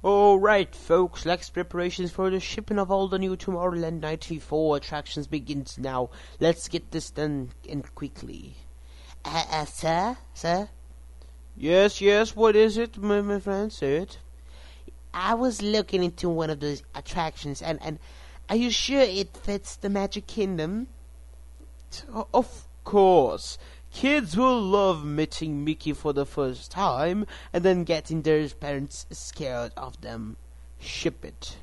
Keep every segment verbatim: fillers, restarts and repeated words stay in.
Alright, folks, let's preparations for the shipping of all the new Tomorrowland ninety-four attractions begins now. Let's get this done and quickly. Uh, uh, sir? Sir? Yes, yes, what is it, my, my friend? Say it. I was looking into one of those attractions, and, and are you sure it fits the Magic Kingdom? Of course. Kids will love meeting Mickey for the first time and then getting their parents scared of them. Ship it.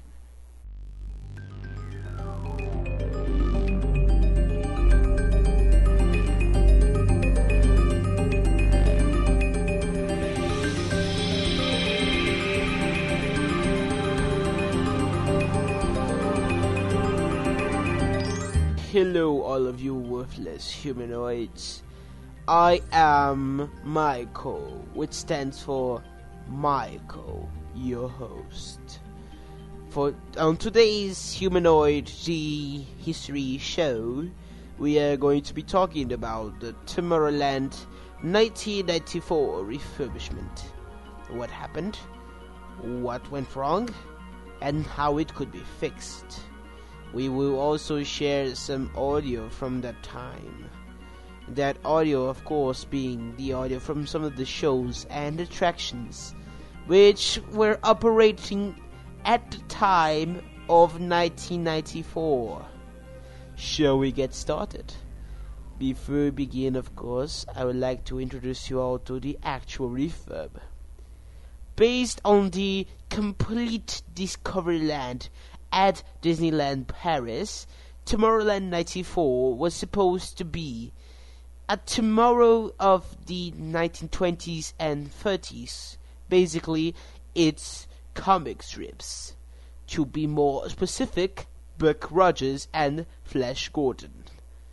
Hello, all of you worthless humanoids. I am Michael, which stands for Michael, your host. For on today's Humanoid G History show, we are going to be talking about the Tomorrowland nineteen ninety-four refurbishment. What happened, what went wrong, and how it could be fixed. We will also share some audio from that time. That audio, of course, being the audio from some of the shows and attractions which were operating at the time of nineteen ninety-four. Shall we get started? Before we begin, of course, I would like to introduce you all to the actual refurb. Based on the complete Discoveryland at Disneyland Paris, Tomorrowland ninety-four was supposed to be a tomorrow of the nineteen twenties and thirties. Basically, it's comic strips. To be more specific, Buck Rogers and Flash Gordon.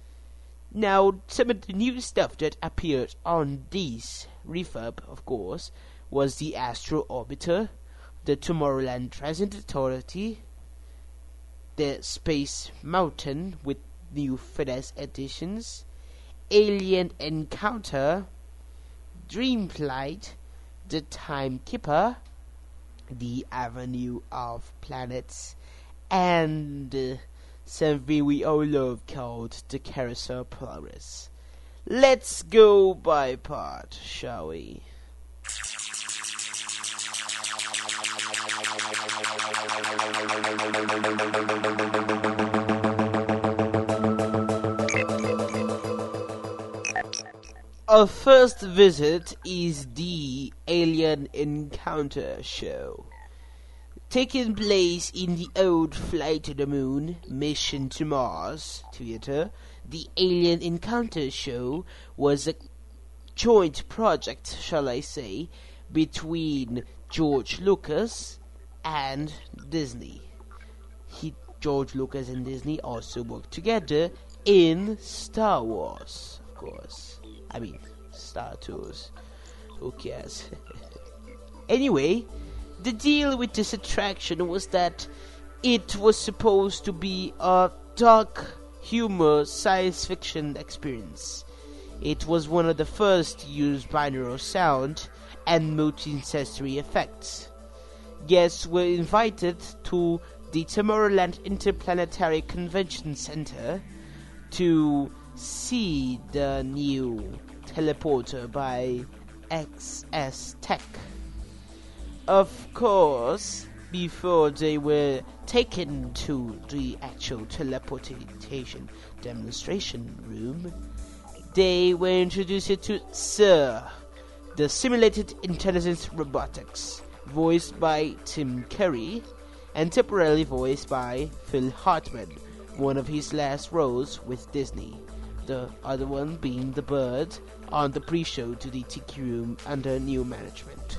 Now, some of the new stuff that appeared on this refurb, of course, was the Astro Orbiter, the Tomorrowland Transit Authority, the Space Mountain with new finesse additions, Alien Encounter, Dreamflight, the Timekeeper, the Avenue of Planets, and uh, something we all love called the Carousel Progress. Let's go by part, shall we? Our first visit is the Alien Encounter show. Taking place in the old Flight to the Moon, Mission to Mars theater, the Alien Encounter show was a joint project, shall I say, between George Lucas and Disney. He, George Lucas and Disney also worked together in Star Wars, of course. I mean, Star Tours. Who cares? Anyway, the deal with this attraction was that it was supposed to be a dark humor science fiction experience. It was one of the first to use binaural sound and multi-sensory effects. Guests were invited to the Tomorrowland Interplanetary Convention Center to see the new teleporter by X S Tech. Of course, before they were taken to the actual teleportation demonstration room, they were introduced to SIR, the Simulated Intelligence Robotics, voiced by Tim Curry and temporarily voiced by Phil Hartman, one of his last roles with Disney, the other one being the bird on the pre-show to the Tiki Room under new management.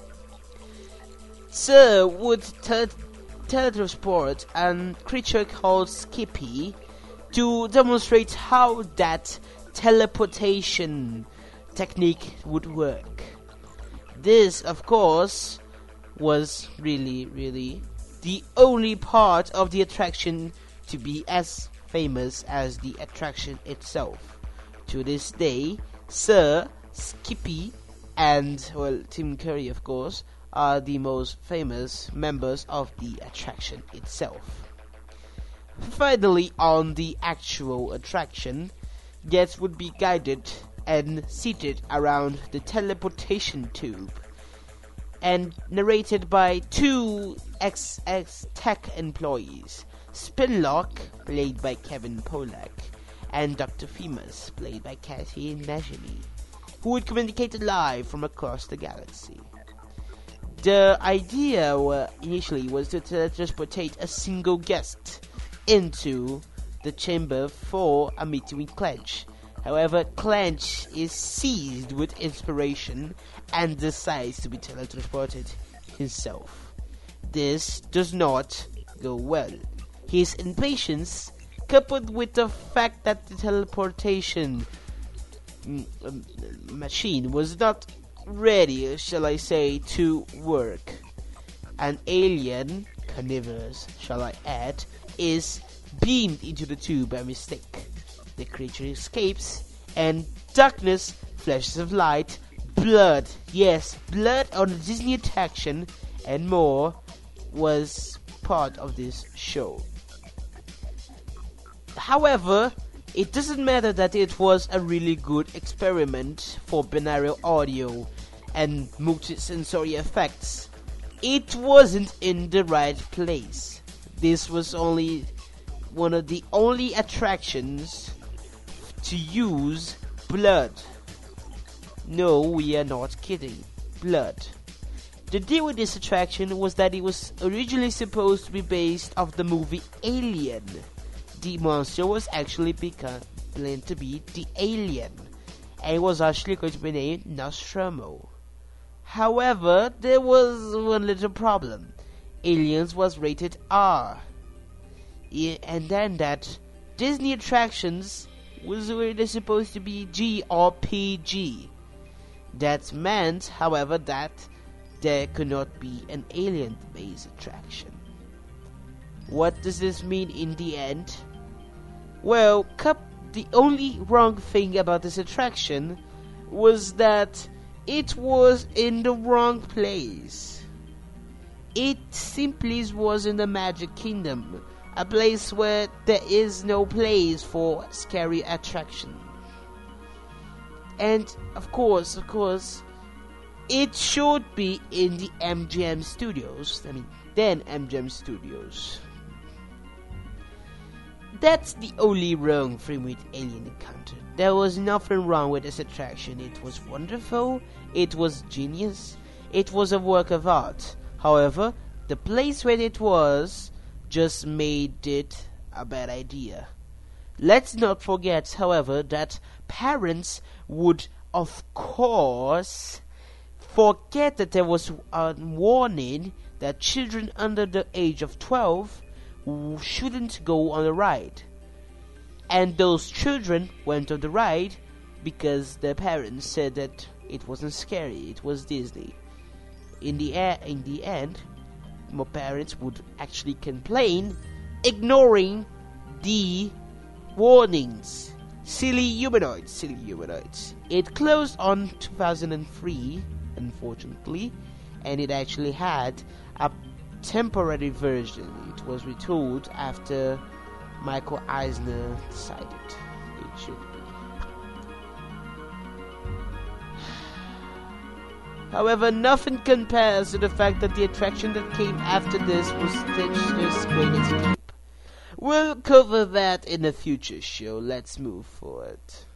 SIR would tele- teletransport a creature called Skippy to demonstrate how that teleportation technique would work. This, of course, was really, really the only part of the attraction to be as famous as the attraction itself. To this day, SIR, Skippy, and, well, Tim Curry, of course, are the most famous members of the attraction itself. Finally, on the actual attraction, guests would be guided and seated around the teleportation tube and narrated by two ex-tech employees, Spinlock, played by Kevin Pollak, and Doctor Femus, played by Kathy Najimy, who would communicate live from across the galaxy. The idea uh, initially was to teletransportate a single guest into the chamber for a meeting with Clench. However, Clench is seized with inspiration and decides to be teletransported himself. This does not go well. His impatience, coupled with the fact that the teleportation m- m- machine was not ready, shall I say, to work. An alien, carnivorous, shall I add, is beamed into the tube by mistake. The creature escapes, and darkness, flashes of light, blood, yes, blood on the Disney attraction, and more was part of this show. However, it doesn't matter that it was a really good experiment for binaural audio and multisensory effects. It wasn't in the right place. This was only one of the only attractions to use blood. No, we are not kidding. Blood. The deal with this attraction was that it was originally supposed to be based off the movie Alien. The monster was actually become, planned to be the Alien, and it was actually going to be named Nostromo. However, there was one little problem. Aliens was rated R. Yeah, and then that Disney attractions was really supposed to be G or P G. That meant, however, that there could not be an alien-based attraction. What does this mean in the end? Well, Cup, the only wrong thing about this attraction was that it was in the wrong place. It simply was in the Magic Kingdom, a place where there is no place for scary attraction. And of course, of course, it should be in the M G M Studios. I mean, then M G M Studios. That's the only wrong thing with Alien Encounter. There was nothing wrong with this attraction. It was wonderful, it was genius, it was a work of art. However, the place where it was just made it a bad idea. Let's not forget, however, that parents would, of course, forget that there was a warning that children under the age of twelve shouldn't go on a ride. And those children went on the ride because their parents said that it wasn't scary, it was Disney. In the, a- in the end, more parents would actually complain, ignoring the warnings. Silly humanoids, silly humanoids. It closed on two thousand three, unfortunately, and it actually had a temporary version. It was retooled after Michael Eisner decided it should be. However, nothing compares to the fact that the attraction that came after this was Stitch's Great Escape. We'll cover that in a future show. Let's move forward.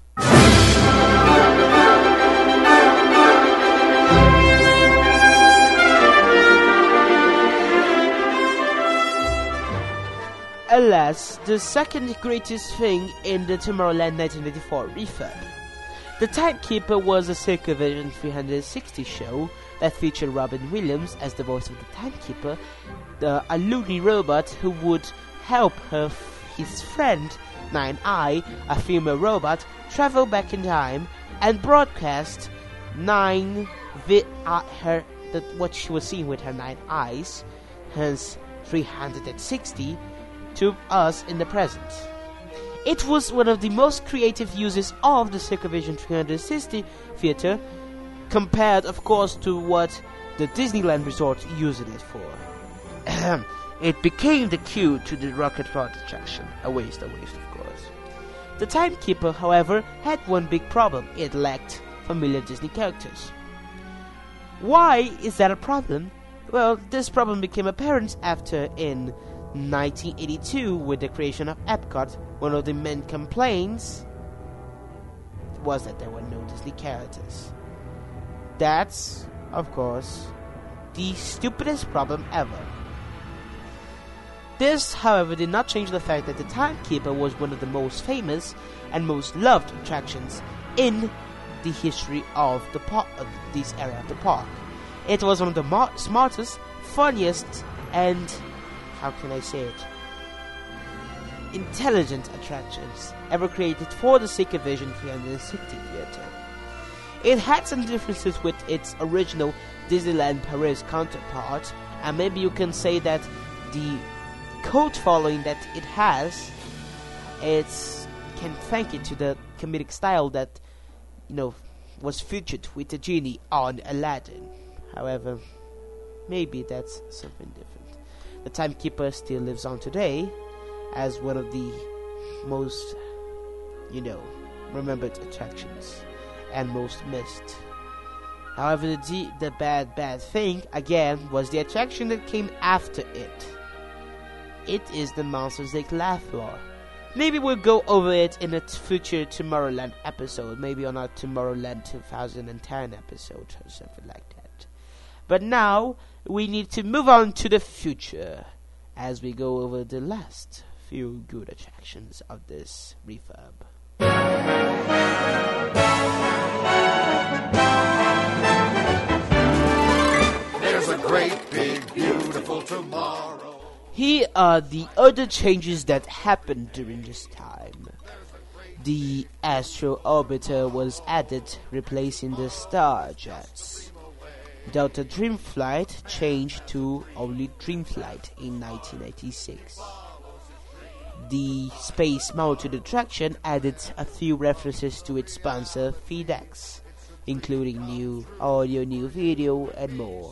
Alas, the second greatest thing in the Tomorrowland nineteen eighty-four refurb. The Timekeeper was a Circavision three sixty show that featured Robin Williams as the voice of the Timekeeper, the, a loony robot who would help her f- his friend Nine Eye, a female robot, travel back in time and broadcast nine vi- uh, her the, what she was seeing with her nine eyes, hence three hundred sixty, to us in the present. It was one of the most creative uses of the Circavision three sixty theater, compared of course to what the Disneyland Resort using it for. It became the cue to the Rocket Rod attraction. A waste, a waste, of course. The Timekeeper, however, had one big problem. It lacked familiar Disney characters. Why is that a problem? Well, this problem became apparent after, in nineteen eighty-two, with the creation of Epcot, one of the main complaints was that there were no Disney characters. That's, of course, the stupidest problem ever. This, however, did not change the fact that the Timekeeper was one of the most famous and most loved attractions in the history of the park, of this area of the park. It was one of the mar- smartest, funniest, and, how can I say it, intelligent attractions ever created for the Sika Vision three sixty Theater. It had some differences with its original Disneyland Paris counterpart, and maybe you can say that the cult following that it has, it's can thank it to the comedic style that, you know, was featured with the genie on Aladdin. However, maybe that's something different. The Timekeeper still lives on today as one of the most, you know, remembered attractions and most missed. However, the, d- the bad, bad thing, again, was the attraction that came after it. It is the Monsters Incorporated Laugh Floor. Maybe we'll go over it in a t- future Tomorrowland episode, maybe on our Tomorrowland twenty ten episode or something like that. But now, we need to move on to the future as we go over the last few good attractions of this refurb. There's a great, big, beautiful tomorrow. Here are the other changes that happened during this time. The Astro Orbiter was added, replacing the Star Jets. Delta Dreamflight changed to only Dreamflight in nineteen ninety-six. The Space Mountain attraction added a few references to its sponsor FedEx, including new audio, new video, and more.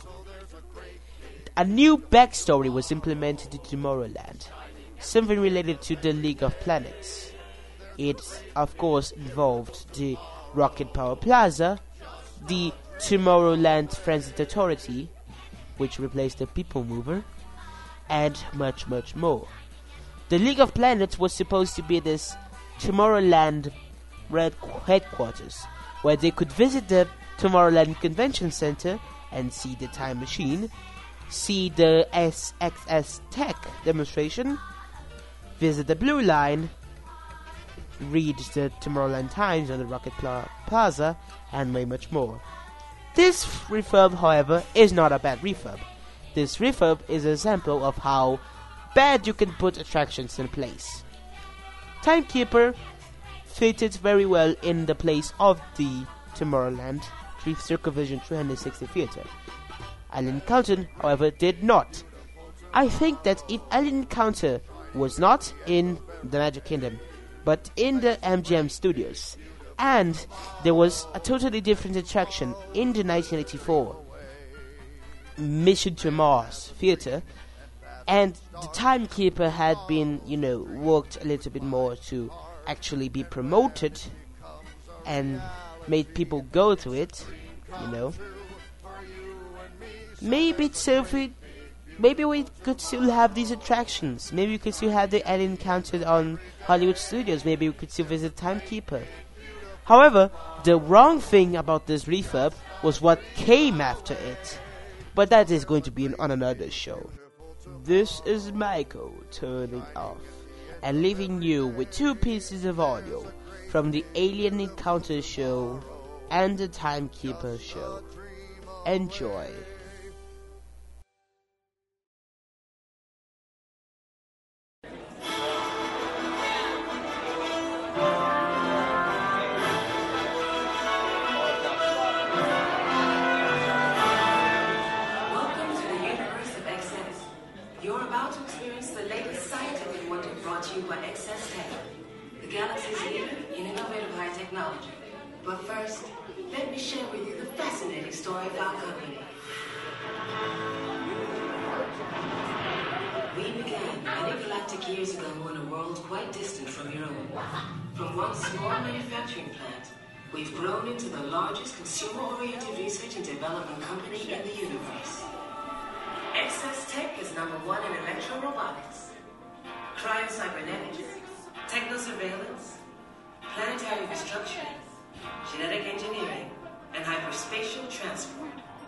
A new backstory was implemented in Tomorrowland, something related to the League of Planets. It, of course, involved the Rocket Power Plaza, the Tomorrowland Transit Authority, which replaced the People Mover, and much, much more. The League of Planets was supposed to be this Tomorrowland red headquarters, where they could visit the Tomorrowland Convention Center and see the time machine, see the S X S Tech demonstration, visit the Blue Line, read the Tomorrowland Times on the Rocket Pla- Plaza, and way much more. This refurb, however, is not a bad refurb. This refurb is an example of how bad you can put attractions in place. Timekeeper fitted very well in the place of the Tomorrowland Circle-Vision three sixty Theater. Alien Encounter, however, did not. I think that if Alien Encounter was not in the Magic Kingdom, but in the M G M Studios, and there was a totally different attraction in the nineteen eighty-four Mission to Mars Theater, and the Timekeeper had been, you know, worked a little bit more to actually be promoted and made people go to it, you know. Maybe it's something. Maybe we could still have these attractions. Maybe we could still have the Alien Encounter on Hollywood Studios. Maybe we could still visit Timekeeper. However, the wrong thing about this refurb was what came after it. But that is going to be on another show. This is Michael turning off and leaving you with two pieces of audio from the Alien Encounter show and the Timekeeper show. Enjoy. But first, let me share with you the fascinating story of our company. We began many galactic years ago in a world quite distant from your own. From one small manufacturing plant, we've grown into the largest consumer-oriented research and development company in the universe. Excess Tech is number one in electro-robotics, cryo-cybernetics, techno-surveillance, planetary restructuring, genetic engineering, and hyperspatial transport.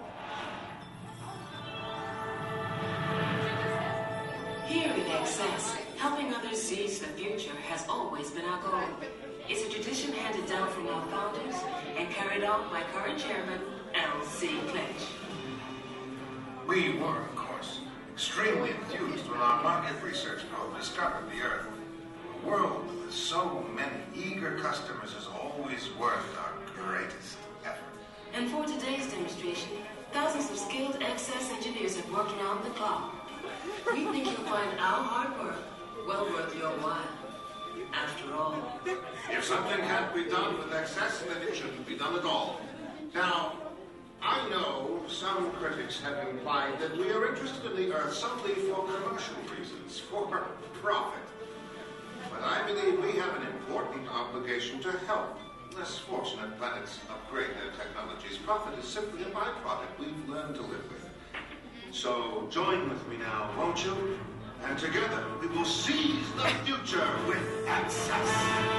Here at X S, helping others seize the future has always been our goal. It's a tradition handed down from our founders and carried on by current chairman, L C Kletch. We were, of course, extremely enthused when our market research probe discovered the Earth. A world with so many eager customers is always worth our greatest effort. And for today's demonstration, thousands of skilled X S engineers have worked around the clock. We think you'll find our hard work well worth your while. After all, If something can't be done with excess, then it shouldn't be done at all. Now, I know some critics have implied that we are interested in the Earth solely for commercial reasons, for profit. But I believe we have an important obligation to help less fortunate planets upgrade their technologies. Profit is simply a byproduct we've learned to live with. So join with me now, won't you? And together we will seize the future with access.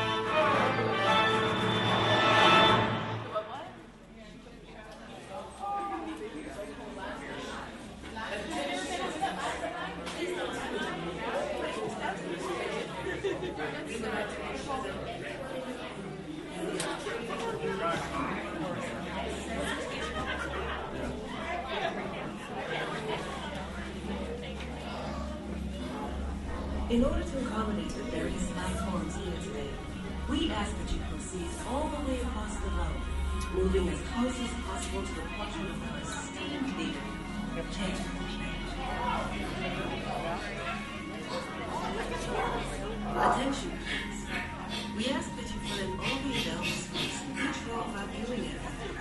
in order to accommodate the various life forms here today, we ask that you proceed all the way across the globe, moving as close as possible to the portrait of our esteemed leader, Chairman Kletch. Attention, please. We ask that you fill in all the available space in each row of our viewing area.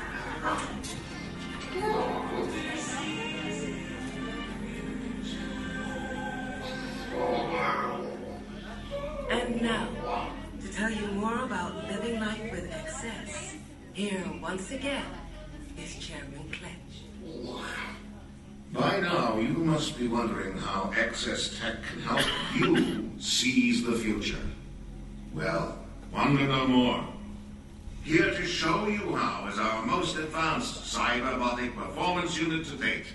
And now, to tell you more about living life with excess, here once again is Chairman Kletch. By now, you must be wondering how Excess Tech can help you seize the future. Well, wonder no more. Here to show you how is our most advanced cyberbotic performance unit to date.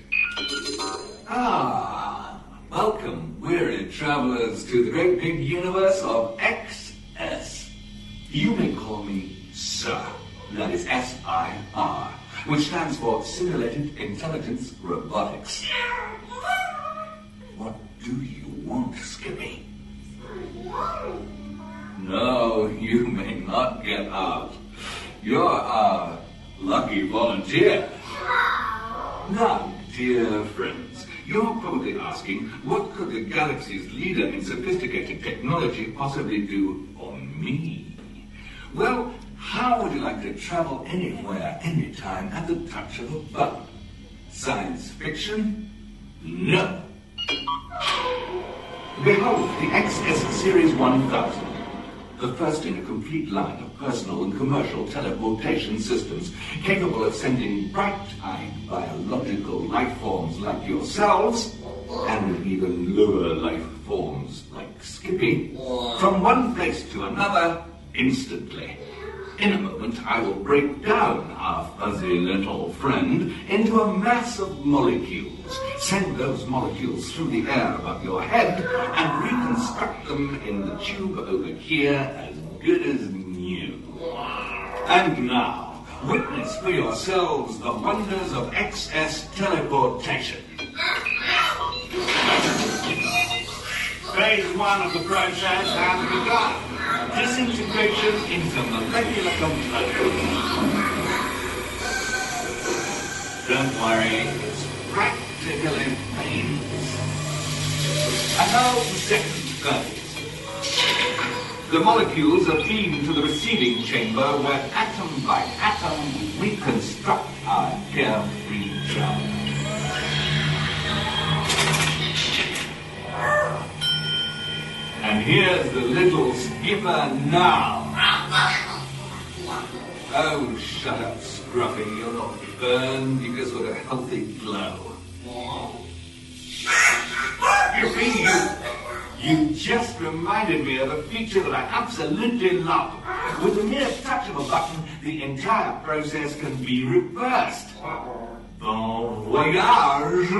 Ah, welcome, weary travelers, to the great big universe of X S. You may call me Sir. That is S I R, which stands for Simulated Intelligence Robotics. What do you want, Skippy? No, you may not get out. You're our lucky volunteer. Now, dear friends, you're probably asking, what could the galaxy's leader in sophisticated technology possibly do for me? Well, how would you like to travel anywhere, anytime, at the touch of a button? Science fiction? No. Behold, the X S Series one thousand. The first in a complete line of personal and commercial teleportation systems capable of sending bright-eyed biological life forms like yourselves, and even lower life forms like Skippy, from one place to another instantly. In a moment, I will break down our fuzzy little friend into a mass of molecules, send those molecules through the air above your head, and reconstruct them in the tube over here as good as new. And now, witness for yourselves the wonders of X S teleportation. Phase one of the process has begun. Disintegration into molecular components. Don't worry, it's practically painless. And now the second phase. The molecules are beamed to the receiving chamber where atom by atom we reconstruct our carefree travel. here's the little skipper now. Oh, shut up, Scruffy. You're not burned. You've just got a healthy glow. You see, you, you just reminded me of a feature that I absolutely love. With the mere touch of a button, the entire process can be reversed. Bon voyage.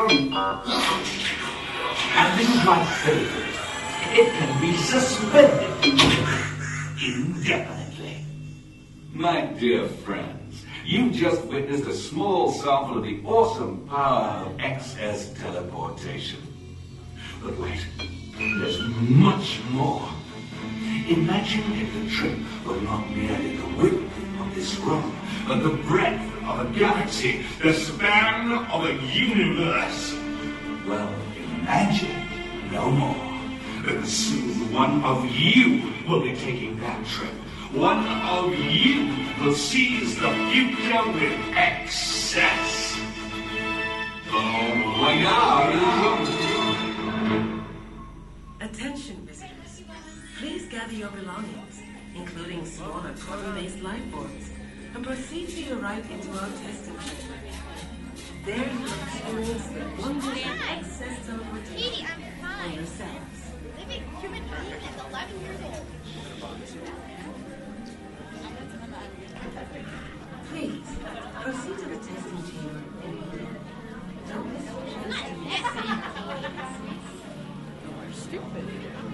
And this is my favorite. It can be suspended indefinitely. My dear friends, you just witnessed a small sample of the awesome power of X S teleportation. But wait, there's much more. Imagine if the trip were not merely the width of this room, but the breadth of a galaxy, the span of a universe. Well, imagine no more. And soon one of you will be taking that trip. One of you will seize the future with excess. Bon voyage. Attention, visitors. Please gather your belongings, including smaller carbon-based life forms, and proceed to your right into our testing center. There you will experience the wonders of excess teleportation for yourselves. Living human being is eleven years old. Please, proceed to the testing chamber immediately. Don't miss your chance to meet You're stupid.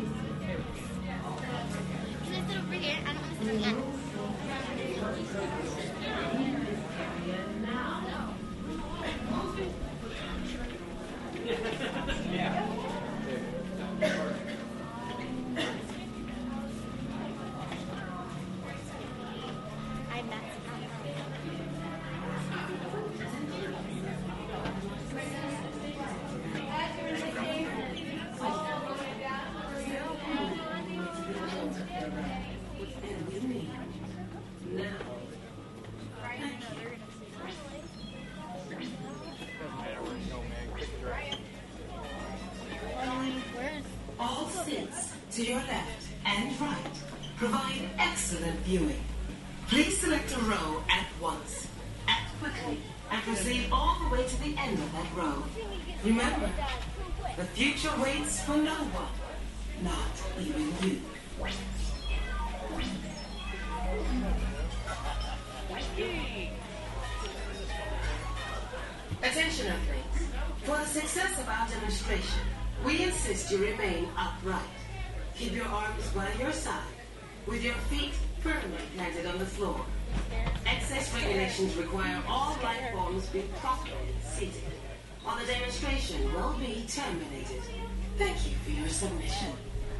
Can I sit over here? I don't want to sit on the end. Yeah. All seats to your left and right provide excellent viewing. Please select a row at once. Act quickly and proceed all the way to the end of that row. Remember, the future waits for no one, not even you. Attention, athletes. For the success of our demonstration, we insist you remain upright. Keep your arms by your side, with your feet firmly planted on the floor. Excess regulations require all life forms be properly seated, or the demonstration will be terminated. Thank you for your submission.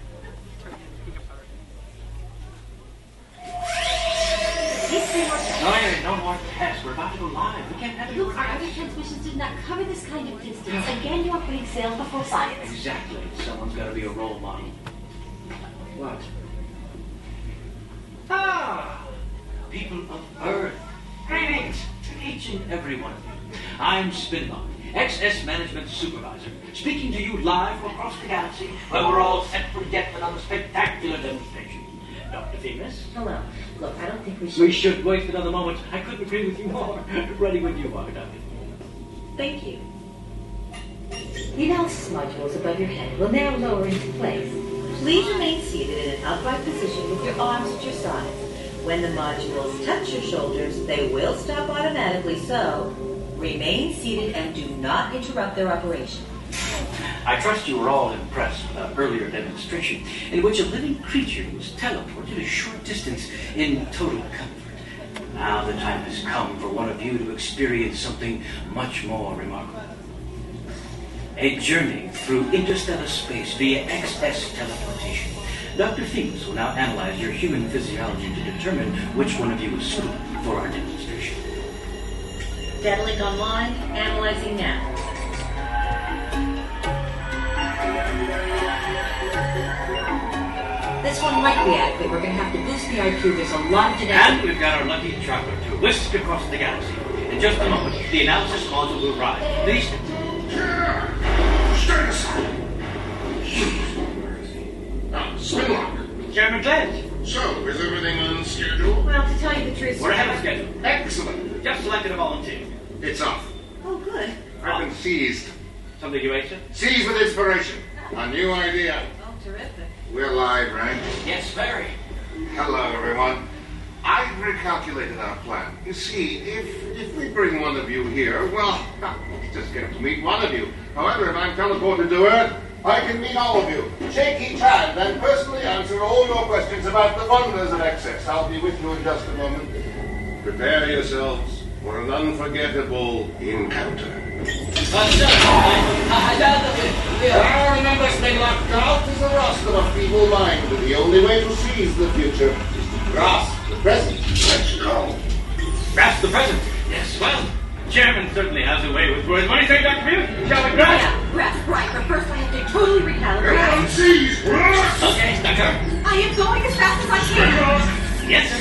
No, no more tests. We're about to go live. We can't have it. Look, our other transmissions did not cover this kind of distance. Again, you are putting sales before science. Exactly. Someone's got to be a role model. What? Ah! People of Earth. Greetings to each and every one of you. I'm Spinlock, X S Management Supervisor, speaking to you live from across the galaxy, where we're all set for yet another spectacular demonstration. Doctor Themis? Hello. Look, I don't think we should... We should wait another moment. I couldn't agree with you more. Ready when you are, Doctor. Thank you. The analysis module is above your head. Will now lower into place. Please remain seated in an upright position with your arms at your sides. When the modules touch your shoulders, they will stop automatically, so remain seated and do not interrupt their operation. I trust you were all impressed with our earlier demonstration, in which a living creature was teleported a short distance in total comfort. Now the time has come for one of you to experience something much more remarkable. A journey through interstellar space via X S teleportation. Doctor Themis will now analyze your human physiology to determine which one of you is suitable for our demonstration. Data link online. Analyzing now. This one might be adequate. We're going to have to boost the I Q. There's a lot of genetic... And we've got our lucky traveler to whisk across the galaxy. In just a moment, the analysis module will arrive. Please... Stay aside. Now, switch very glad. So, is everything on schedule? Well, to tell you the truth, We're ahead of schedule. Excellent. Just selected a volunteer. It's off. Oh, good. I've been seized. Something you ate, sir? Seized with inspiration. A new idea. Oh, terrific. We're live, right? Yes, very. Hello, everyone. I've recalculated our plan. You see, if if we bring one of you here, well, let's just get to meet one of you. However, if I'm teleported to Earth, I can meet all of you, shake each hand, and personally answer all your questions about the wonders of Excess. I'll be with you in just a moment. Prepare yourselves for an unforgettable encounter. Uh, sir, I, I doubt that we... Ah, remember, Steglock, doubt is a rust of a feeble mind. The only way to seize the future is to grasp the present. Let's go. Grasp the present. Yes, well, the chairman certainly has a way with words. What do you think, Doctor Mew? Shall we grasp? Yeah, grasp, right, but first I have to totally recalibrate. Everyone seize! Grasp! Okay, Doctor. I am going as fast as I can. Yes, sir.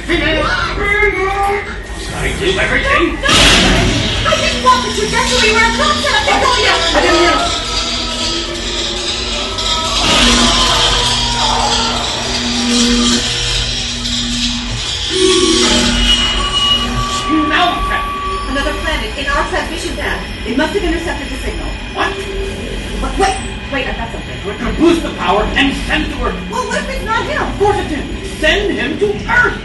I do everything. No! I didn't want the trajectory where I'm not set up to go yet! I didn't know. Now, Captain. Another planet in our transmission band. It must have intercepted the signal. What? But wait, wait, I've got something. We're to boost the power and send to Earth. Well, what if it's not him? Force it in. Send him to Earth.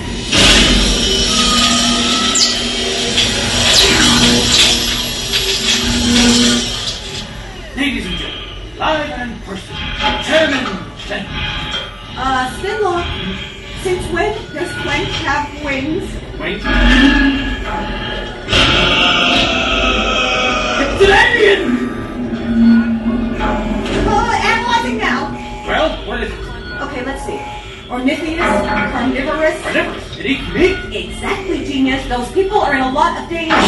Ladies and gentlemen, live and personal, Chairman Sten. Uh, Spinlock, since when does Plank have wings? Wait. It's an alien! Uh, analyzing now. Well, what is it? Okay, let's see. Ornithius, carnivorous. Carnivorous. It eats meat. Exactly, genius. Those people are in a lot of danger.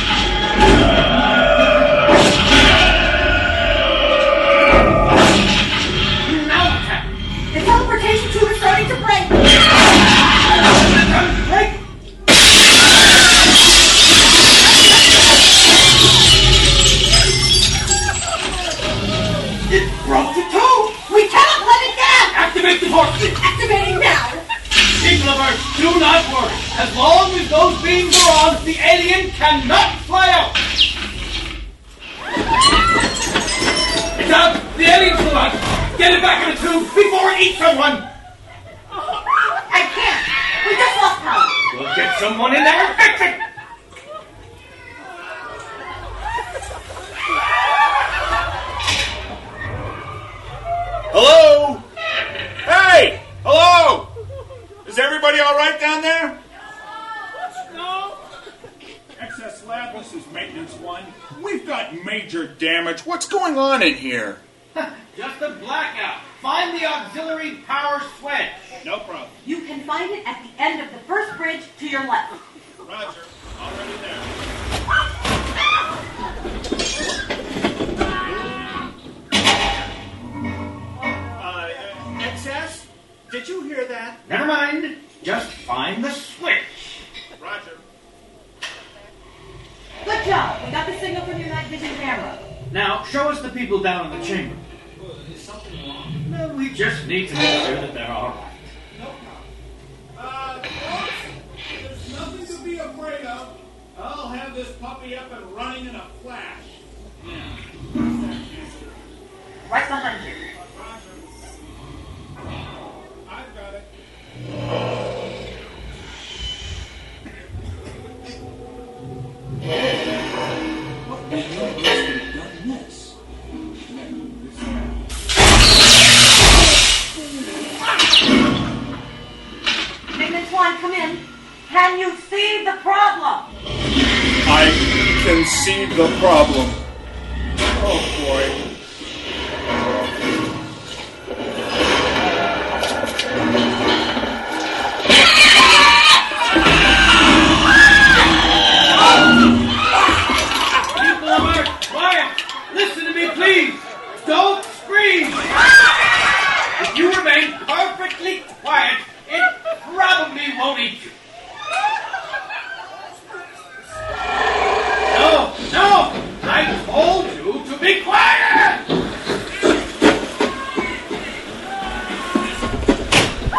Now, Captain. The teleportation tube is starting to break. Break. It broke the tube. We cannot let it down. Activate the torch switch. Activating now. People of Earth, do not worry. As long as those beams are on, the alien cannot fly out. It's out. The alien flew out. Get it back in the tube before it eats someone. I can't. We just lost power. We'll get someone in there and fix it. Hello? Hey! Hello! Is everybody all right down there? No. Excess Lab, this is Maintenance One. We've got major damage. What's going on in here? Just a blackout. Find the auxiliary power switch. No problem. You can find it at the end of the first bridge to your left. Roger. Already there. Uh, Excess? Did you hear that? Never mind. Just find the switch. Roger. Good job. We got the signal from your night vision camera. Now, show us the people down in the chamber. Is something wrong? No, we just need to make sure that they're all right. Uh, folks, there's nothing to be afraid of. I'll have this puppy up and running in a flash. Right behind you. I've got it. Maintenance One, come in. Can you see the problem? I can see the problem. Oh, boy. People of Earth, quiet! Listen to me, please! Don't scream! If you remain perfectly quiet, it probably won't eat you. No, no! I told you to be quiet!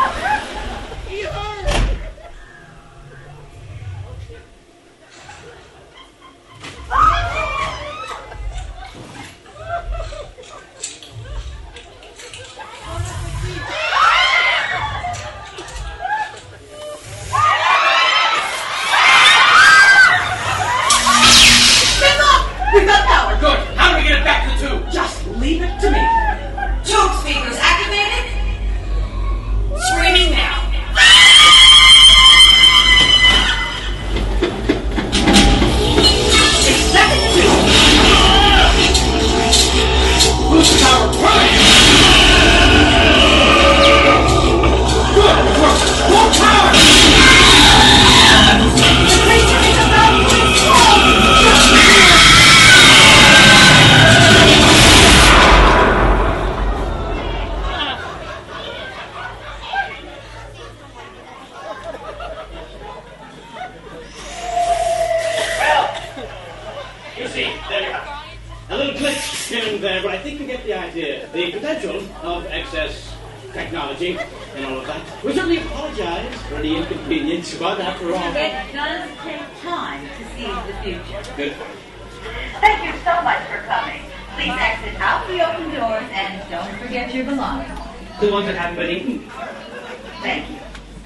you get the idea, the potential of excess technology and all of that. We certainly apologize for any inconvenience, but after all... It does take time to see the future. Good. Thank you so much for coming. Please exit out the open doors and don't forget your belongings. The ones that haven't been eaten. Thank you.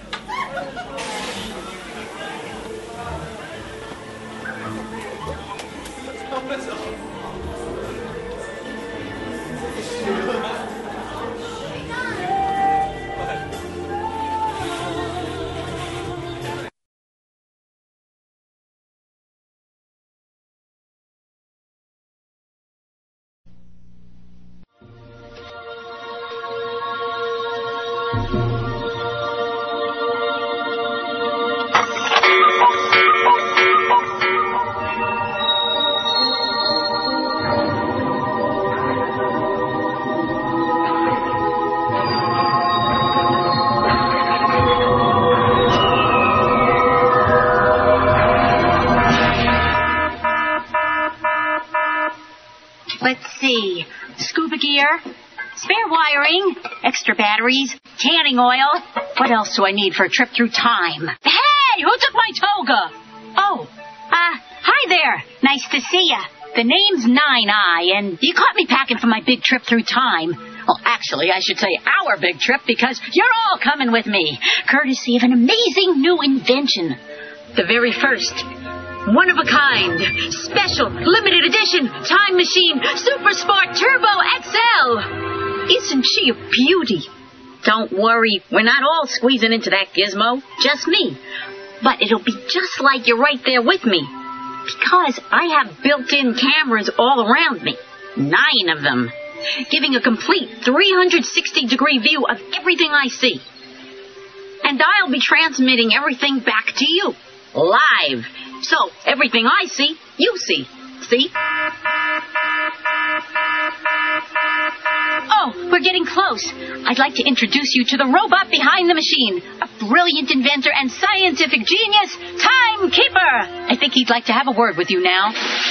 Let's see. Scuba gear, spare wiring, extra batteries, tanning oil. What else do I need for a trip through time? Hey, who took my toga? Oh, uh, hi there. Nice to see ya. The name's Nine Eye, and you caught me packing for my big trip through time. Well, actually, I should say our big trip, because you're all coming with me, courtesy of an amazing new invention. The very first one-of-a-kind, special, limited edition, time machine, Super Sport Turbo X L. Isn't she a beauty? Don't worry, we're not all squeezing into that gizmo, just me. But it'll be just like you're right there with me, because I have built-in cameras all around me, nine of them, giving a complete three hundred sixty degree view of everything I see. And I'll be transmitting everything back to you, live. So, everything I see, you see. See? Oh, we're getting close. I'd like to introduce you to the robot behind the machine, a brilliant inventor and scientific genius, Timekeeper. I think he'd like to have a word with you now.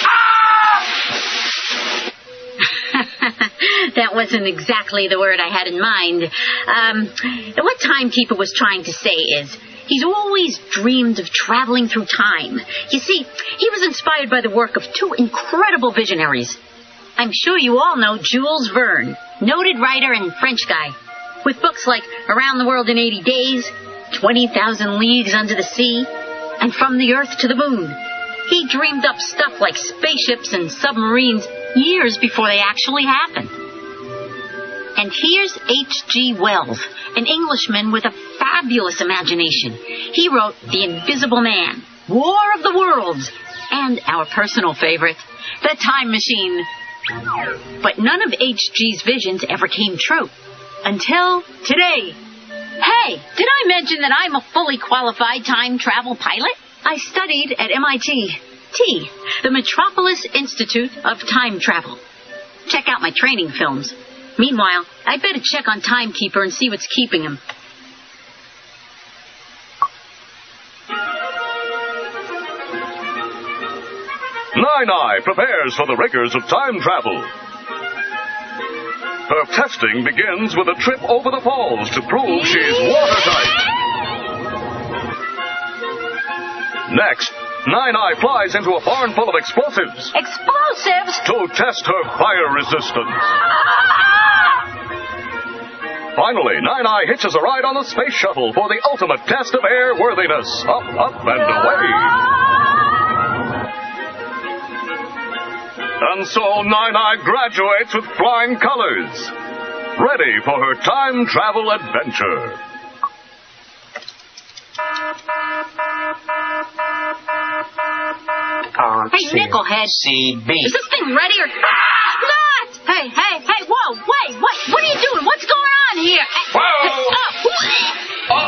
That wasn't exactly the word I had in mind. Um, what Timekeeper was trying to say is, he's always dreamed of traveling through time. You see, he was inspired by the work of two incredible visionaries. I'm sure you all know Jules Verne, noted writer and French guy, with books like Around the World in eighty days, twenty thousand Leagues Under the Sea, and From the Earth to the Moon. He dreamed up stuff like spaceships and submarines years before they actually happened. And here's H G Wells, an Englishman with a fabulous imagination. He wrote The Invisible Man, War of the Worlds, and our personal favorite, The Time Machine. But none of H G's visions ever came true. Until today. Hey, did I mention that I'm a fully qualified time travel pilot? I studied at M I T, T, the Metropolis Institute of Time Travel. Check out my training films. Meanwhile, I'd better check on Timekeeper and see what's keeping him. Nine Eye prepares for the rigors of time travel. Her testing begins with a trip over the falls to prove she's watertight. Next, Nine Eye flies into a barn full of explosives. Explosives? To test her fire resistance. Finally, Nine Eye hitches a ride on the space shuttle for the ultimate test of airworthiness. Up, up, and away. And so Nine Eye graduates with flying colors, ready for her time travel adventure. Hey, Nickelhead. C B. Is this thing ready or not? Hey, hey, hey, whoa, wait, what? What are you doing? What's going on here? Whoa! Oh.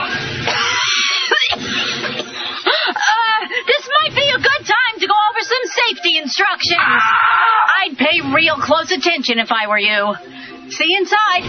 uh, this might be a good time to go over some safety instructions. I'd pay real close attention if I were you. See you inside.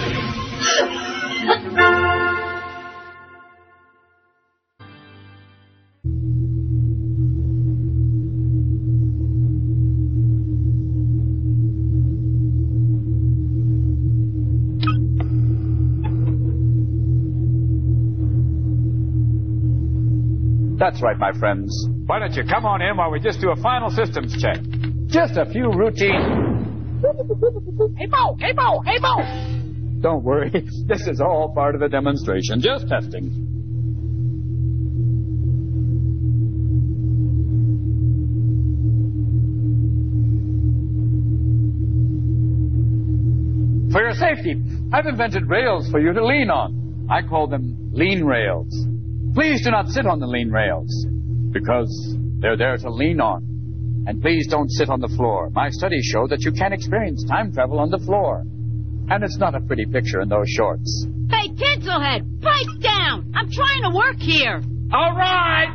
That's right, my friends. Why don't you come on in while we just do a final systems check? Just a few routine... Hey, Bo! Hey, Bo! Hey, Bo! Don't worry. This is all part of the demonstration. Just testing. For your safety, I've invented rails for you to lean on. I call them lean rails. Please do not sit on the lean rails, because they're there to lean on. And please don't sit on the floor. My studies show that you can experience time travel on the floor. And it's not a pretty picture in those shorts. Hey, Tinselhead, pipe down! I'm trying to work here. All right!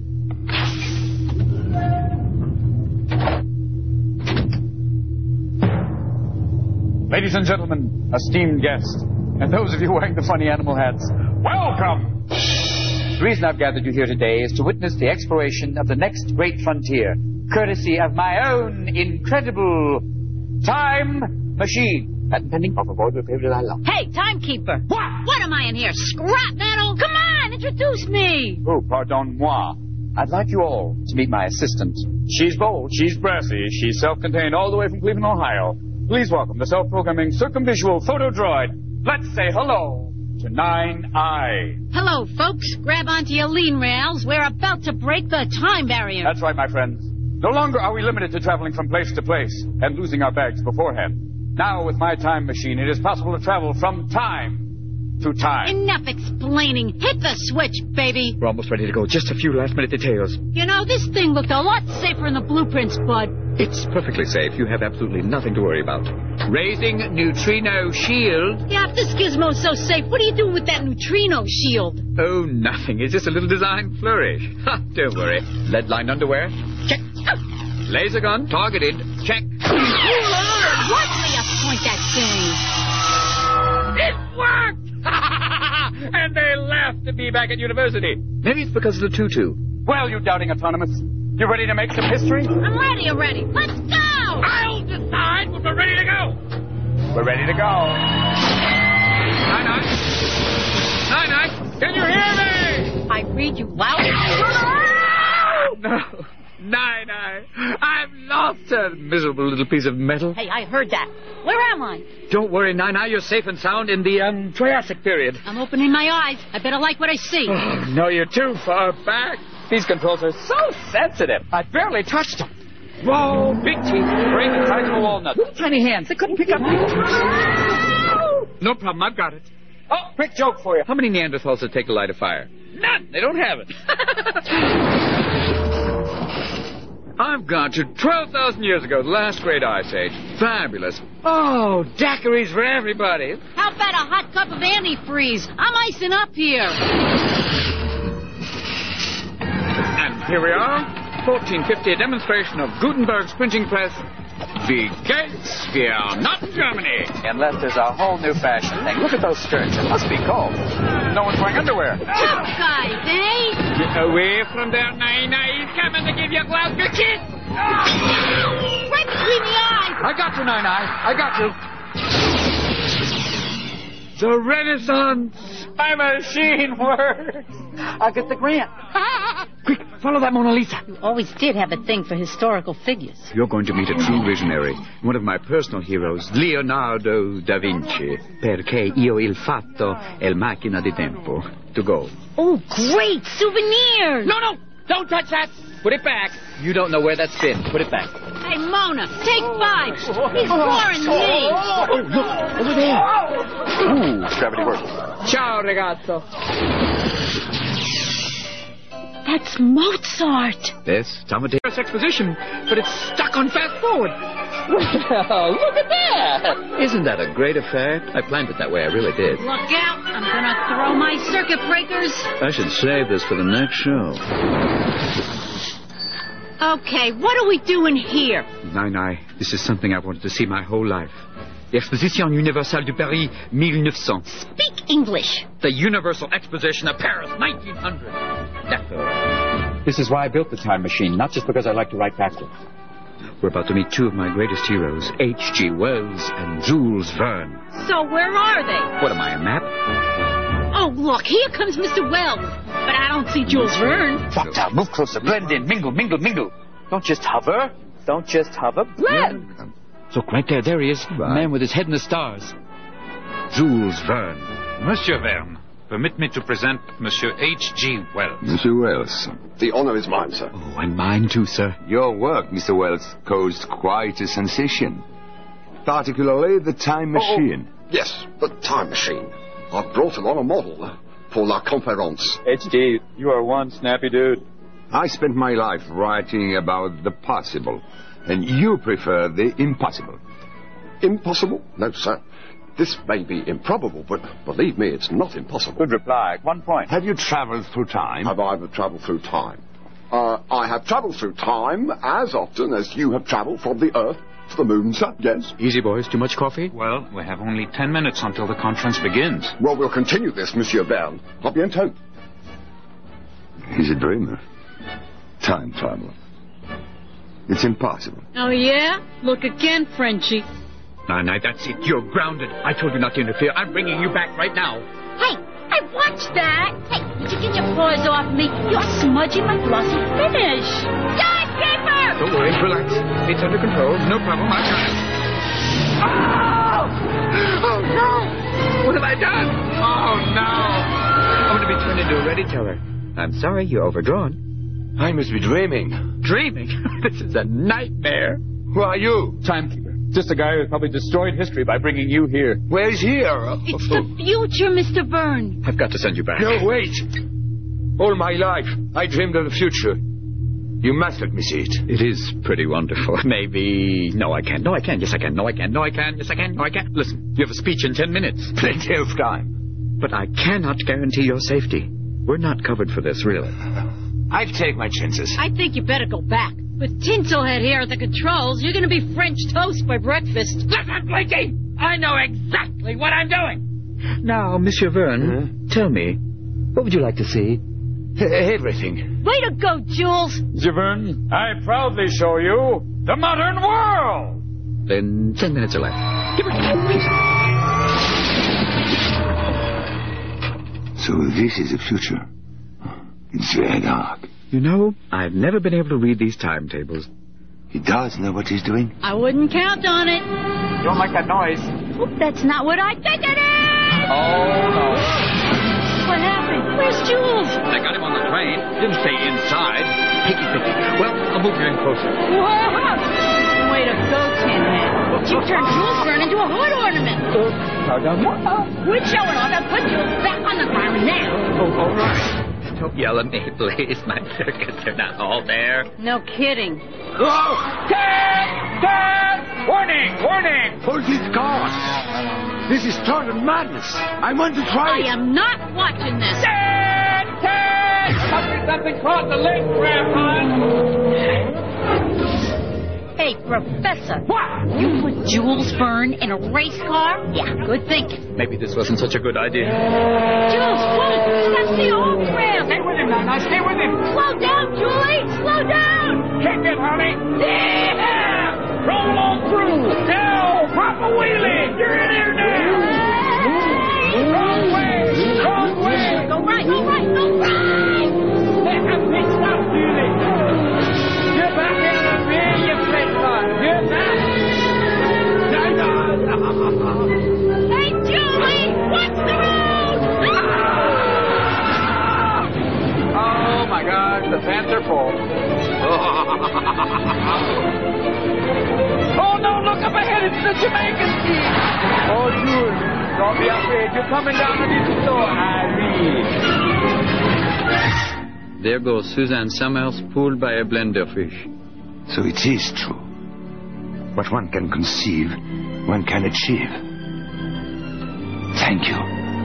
Ladies and gentlemen, esteemed guests, and those of you wearing the funny animal hats, welcome! The reason I've gathered you here today is to witness the exploration of the next great frontier, courtesy of my own incredible time machine. Patent pending. Hey, timekeeper. What? What am I in here? Scrap metal? Come on, introduce me. Oh, pardon-moi. I'd like you all to meet my assistant. She's bold, she's brassy, she's self-contained all the way from Cleveland, Ohio. Please welcome the self-programming circumvisual photo droid. Let's say hello to Nine Eye. Hello, folks. Grab onto your lean rails. We're about to break the time barrier. That's right, my friends. No longer are we limited to traveling from place to place and losing our bags beforehand. Now, with my time machine, it is possible to travel from time to time. Enough explaining. Hit the switch, baby. We're almost ready to go. Just a few last-minute details. You know, this thing looked a lot safer in the blueprints, bud. It's perfectly safe. You have absolutely nothing to worry about. Raising neutrino shield. Yeah, if this gizmo's so safe, what are you doing with that neutrino shield? Oh, nothing. It's just a little design flourish. Ha, don't worry. Lead line underwear? Check. Laser gun targeted. Check. Watch me you point that thing. It worked! And they laughed to be back at university. Maybe it's because of the tutu. Well, you doubting autonomous. You ready to make some history? I'm ready already. Let's go! I'll decide when we're ready to go. We're ready to go. Nine-Nine? Nine-Nine, can you hear me? I read you loud and No. Nine-Nine, I've lost a miserable little piece of metal. Hey, I heard that. Where am I? Don't worry, Nine-Eye, you're safe and sound in the, um, Triassic period. I'm opening my eyes. I better like what I see. Oh, no, you're too far back. These controls are so sensitive. I barely touched them. Whoa, big teeth, brain the size of a walnut. Little tiny hands, they couldn't pick up. No problem, I've got it. Oh, quick joke for you. How many Neanderthals did it take to light a fire? None. They don't have it. I've gone to twelve thousand years ago, the last great ice age. Fabulous. Oh, daiquiris for everybody. How about a hot cup of antifreeze? I'm icing up here. And here we are, fourteen fifty, a demonstration of Gutenberg's printing press. Wie geht's? We are not in Germany. Unless there's a whole new fashion thing. Look at those skirts. It must be cold. No one's wearing underwear. Tough guys, eh? Get away from there, Nine-Nine. He's coming to give you a Glasgow kiss. Right between the eyes. I got you, Nine-Eye. I got you. The Renaissance. My machine works. I'll get the grant. Quick, follow that Mona Lisa. You always did have a thing for historical figures. You're going to meet a true visionary, one of my personal heroes, Leonardo da Vinci. Perché io il fatto è il macchina di tempo. To go. Oh, great! Souvenirs! No, no! Don't touch that! Put it back. You don't know where that's been. Put it back. Hey, Mona, take five. He's scoring me. Oh, look, over there. Ooh, gravity works. Ciao, ragazzo. That's Mozart. Yes, Amadeus exposition, but it's stuck on fast forward. Well, look at that. Isn't that a great effect? I planned it that way, I really did. Look out. I'm going to throw my circuit breakers. I should save this for the next show. Okay, what are we doing here? Nine-Eye, this is something I've wanted to see my whole life. The Exposition Universelle de Paris, nineteen hundred. Speak English. The Universal Exposition of Paris, nineteen hundred. This is why I built the time machine, not just because I like to write backwards. We're about to meet two of my greatest heroes, H G Wells and Jules Verne. So where are they? What am I, a map? Oh, look, here comes Mister Wells. but I don't see Jules Verne. Doctor, move closer. Blend in. Mingle, mingle, mingle. Don't just hover. Don't just hover. Blend. Look, right there. There he is. The man with his head in the stars. Jules Verne. Monsieur Verne, permit me to present Monsieur H G Wells. Monsieur Wells. The honor is mine, sir. Oh, and mine too, sir. Your work, Mister Wells, caused quite a sensation. Particularly the time machine. Oh, yes, the time machine. I've brought along a model uh, for La Conférence. H G, you are one snappy dude. I spent my life writing about the possible, and you prefer the impossible. Impossible? No, sir. This may be improbable, but believe me, it's not impossible. Good reply. One point. Have you traveled through time? Have I ever traveled through time? Uh, I have traveled through time as often as you have traveled from the Earth to the moon, sir. Yes. Easy, boys. Too much coffee? Well, we have only ten minutes until the conference begins. Well, we'll continue this, Monsieur Verne. A bientôt. He's a dreamer. Time travel. It's impossible. Oh, yeah? Look again, Frenchie. No, no, that's it. You're grounded. I told you not to interfere. I'm bringing you back right now. Hey, hey, watch that. Hey, would you get your paws off me? You're smudging my glossy finish. Yardkeeper! Don't worry, relax. It's under control. No problem. I got it. Oh! Oh, no! What have I done? Oh, no! I'm going to be turned into a ready teller. I'm sorry, you're overdrawn. I must be dreaming. Dreaming? This is a nightmare. Who are you? Timekeeper. Just a guy who probably destroyed history by bringing you here. Where's here? It's the future, Mister Verne. I've got to send you back. No, wait. All my life, I dreamed of the future. You must let me see it. It is pretty wonderful. Maybe... No, I can't. No, I can. Yes, I can. No, I can. No, I can. Yes, I can. No, I can't. Listen, you have a speech in ten minutes. Plenty of time. But I cannot guarantee your safety. We're not covered for this, really. I'll take my chances. I think you better go back. With Tinselhead here at the controls, you're going to be French toast by breakfast. Listen, Blinky! I know exactly what I'm doing! Now, Monsieur Verne, huh? Tell me, what would you like to see? Everything. Way to go, Jules! Monsieur Verne, I proudly show you the modern world! Then ten minutes are left. Give it to me, please. So this is the future. It's very dark. You know, I've never been able to read these timetables. He does know what he's doing? I wouldn't count on it. Don't make that noise. Oh, that's not what I think it is! Oh, no. What happened? Where's Jules? They got him on the train. Didn't stay inside. Picky, picky. Well, I'll move you in closer. Whoa! Way to go, Tinhead. You turned Jules Verne into a hood ornament. Uh, how done what? We're showing off and put Jules back on the ground now. Oh, all right. Don't yell at me, please. My circuits are not all there. No kidding. Oh! Dad! Dad! Warning! Warning! Hold these cars! This is total madness. I want to try I am not watching this. Dad! Dad! Must be something caught the link, Grandpa! Hey, Professor. What? You put Jules Verne in a race car? Yeah, good thinking. Maybe this wasn't such a good idea. Jules, wait! That's the old trail! Stay with him, Nana. Stay with him. Slow down, Julie! Slow down! Kick it, honey! Yeah! Roll on through! Now! Pop a wheelie! You're in here now! Wrong way! Wrong way! Go right, go right, go right! Hey, I'm mixed up, Julie! Get back in on me, you big son! Get back! Hey, Julie! Watch the road! Oh, my God, the pants are full. Oh, no, look up ahead, it's the Jamaican team. Oh, Jules, don't be afraid. You're coming down to the store, Harry. There goes Suzanne Summers, pulled by a blenderfish. So it is true. What one can conceive, one can achieve. Thank you.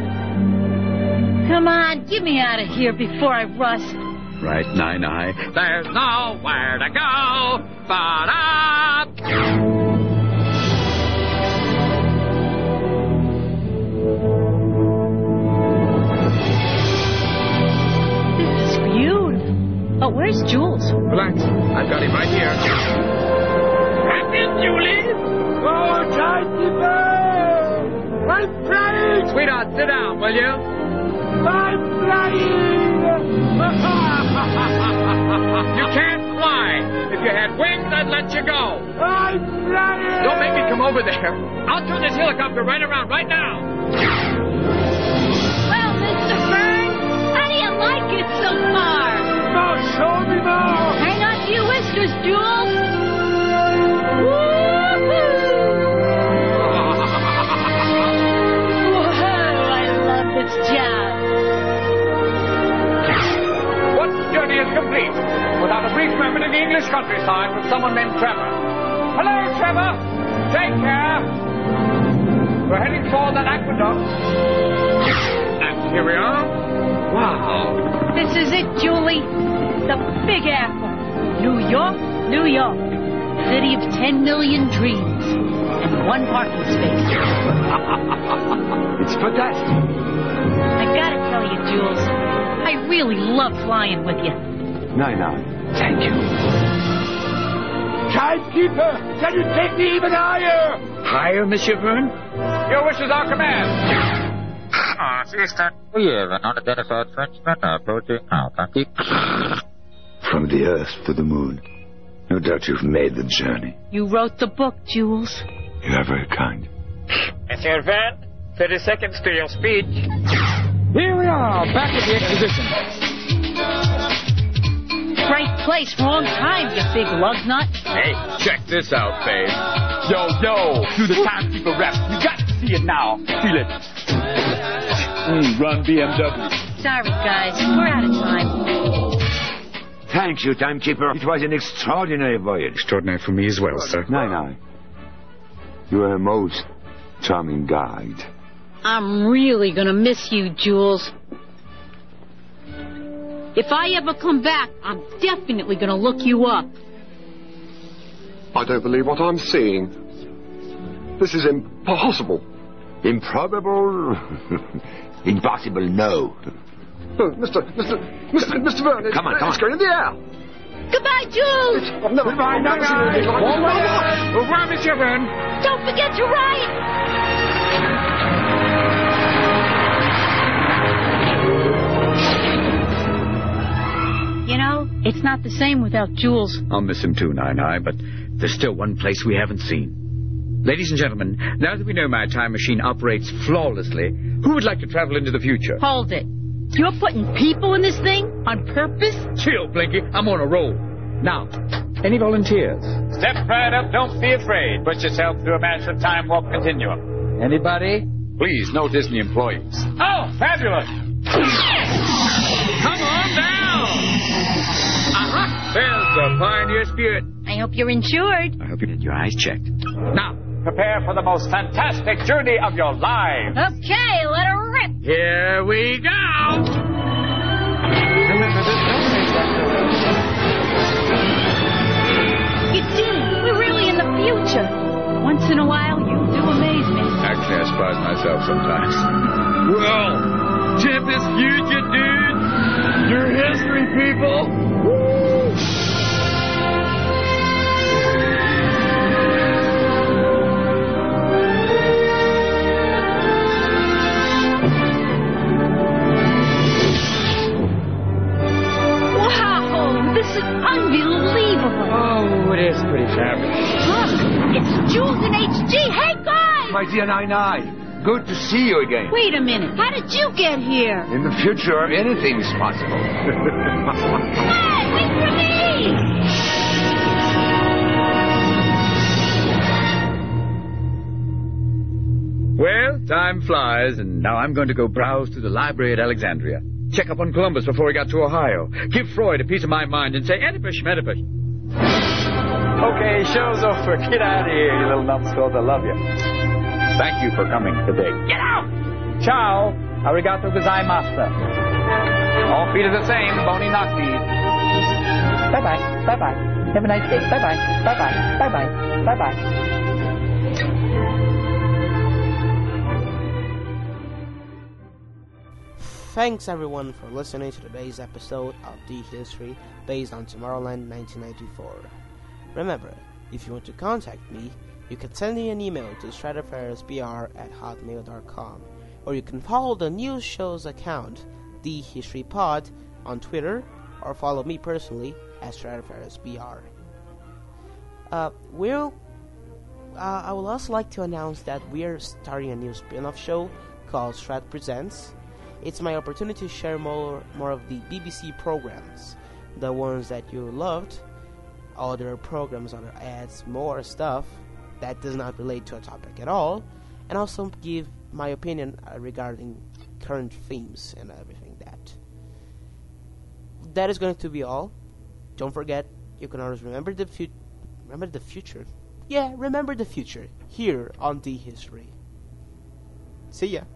Come on, get me out of here before I rust. Right, Nine-Eye. There's nowhere to go but up. This is beautiful. Oh, where's Jules? Relax. I've got him right here. Captain Julie! Oh, Timekeeper! I'm flying! Sweetheart, sit down, will you? I'm flying! You can't fly. If you had wings, I'd let you go. I'm flying! Don't make me come over there. I'll turn this helicopter right around right now. Well, Mister Byrne, how do you like it so far? No, show me more! Hang on to your whiskers, Jules. Woo-hoo! Whoa, I love this job. What journey is complete without a brief moment in the English countryside with someone named Trevor? Hello, Trevor. Take care. We're heading for that aqueduct. And here we are. Wow. This is it, Julie. The Big Apple. New York, New York. City of ten million dreams. And one parking space. It's fantastic. I gotta tell you, Jules, I really love flying with you. Nine, nine. Thank you. Timekeeper, can you take me even higher? Higher, Monsieur Verne? Your wish is our command. Assistant, we have an unidentified Frenchman approaching Atlantic. From the Earth to the Moon. No doubt you've made the journey. You wrote the book, Jules. You are very kind. Monsieur Verne, thirty seconds to your speech. Here we are, back at the exposition. Right place, wrong time, you big lug nut. Hey, check this out, babe. Yo, yo, do the timekeeper rep. You got to see it now. Feel it. Mm, run B M W. Sorry, guys, we're out of time. Thank you, timekeeper. It was an extraordinary voyage. Extraordinary for me as well, sir. Nine, nine. You are a most charming guide. I'm really gonna miss you, Jules. If I ever come back, I'm definitely gonna look you up. I don't believe what I'm seeing. This is impossible. Improbable? Impossible, no. Oh, Mister, Mister, Mister, Mister Verne, come on, come it's on. going in the air. Goodbye, Jules. It's, I've never, Goodbye, I've never seen anything like this. Au revoir, Monsieur Verne. Don't forget to write. You know, it's not the same without Jules. I'll miss him too, Nine Eye, but there's still one place we haven't seen. Ladies and gentlemen, now that we know my time machine operates flawlessly, who would like to travel into the future? Hold it. You're putting people in this thing on purpose? Chill, Blinky. I'm on a roll. Now, any volunteers? Step right up. Don't be afraid. Push yourself through a massive time warp continuum. Anybody? Please, no Disney employees. Oh, fabulous. Come on down. Uh-huh. There's the pioneer spirit. I hope you're insured. I hope you get your eyes checked. Now, prepare for the most fantastic journey of your lives. Okay, let her rip. Here we go. You did it. We're really in the future. Once in a while, you do amaze me. Actually, I surprise myself sometimes. Well, check this future, dude. Your history, people. Woo! Unbelievable. Oh, it is pretty fabulous. Look, it's Jules and H G. Hey, guys! My dear Nine Eye, good to see you again. Wait a minute. How did you get here? In the future, anything's possible. Hey, wait for me! Well, time flies, and now I'm going to go browse through the library at Alexandria. Check up on Columbus before he got to Ohio. Give Freud a piece of my mind and say, Oedipus, Oedipus. Okay, show's over. Get out of here, you little numbskulls. I love you. Thank you for coming today. Get out! Ciao. Arigato gozaimasu. All feet are the same. Bony knock feet. Bye-bye. Bye-bye. Have a nice day. Bye-bye. Bye-bye. Bye-bye. Bye-bye. Thanks everyone for listening to today's episode of The History based on Tomorrowland nineteen ninety-four. Remember, if you want to contact me, you can send me an email to stratafaresbr at hotmail dot com, or you can follow the news show's account, The History Pod, on Twitter, or follow me personally at StratoferusBR. Uh, we'll, uh, I would also like to announce that we are starting a new spin-off show called Strat Presents. It's my opportunity to share more, more of the B B C programs, the ones that you loved, other programs, other ads, more stuff that does not relate to a topic at all, and also give my opinion uh, regarding current themes and everything that. That is going to be all. Don't forget, you can always remember the fu- remember the future. Yeah, remember the future here on The History. See ya.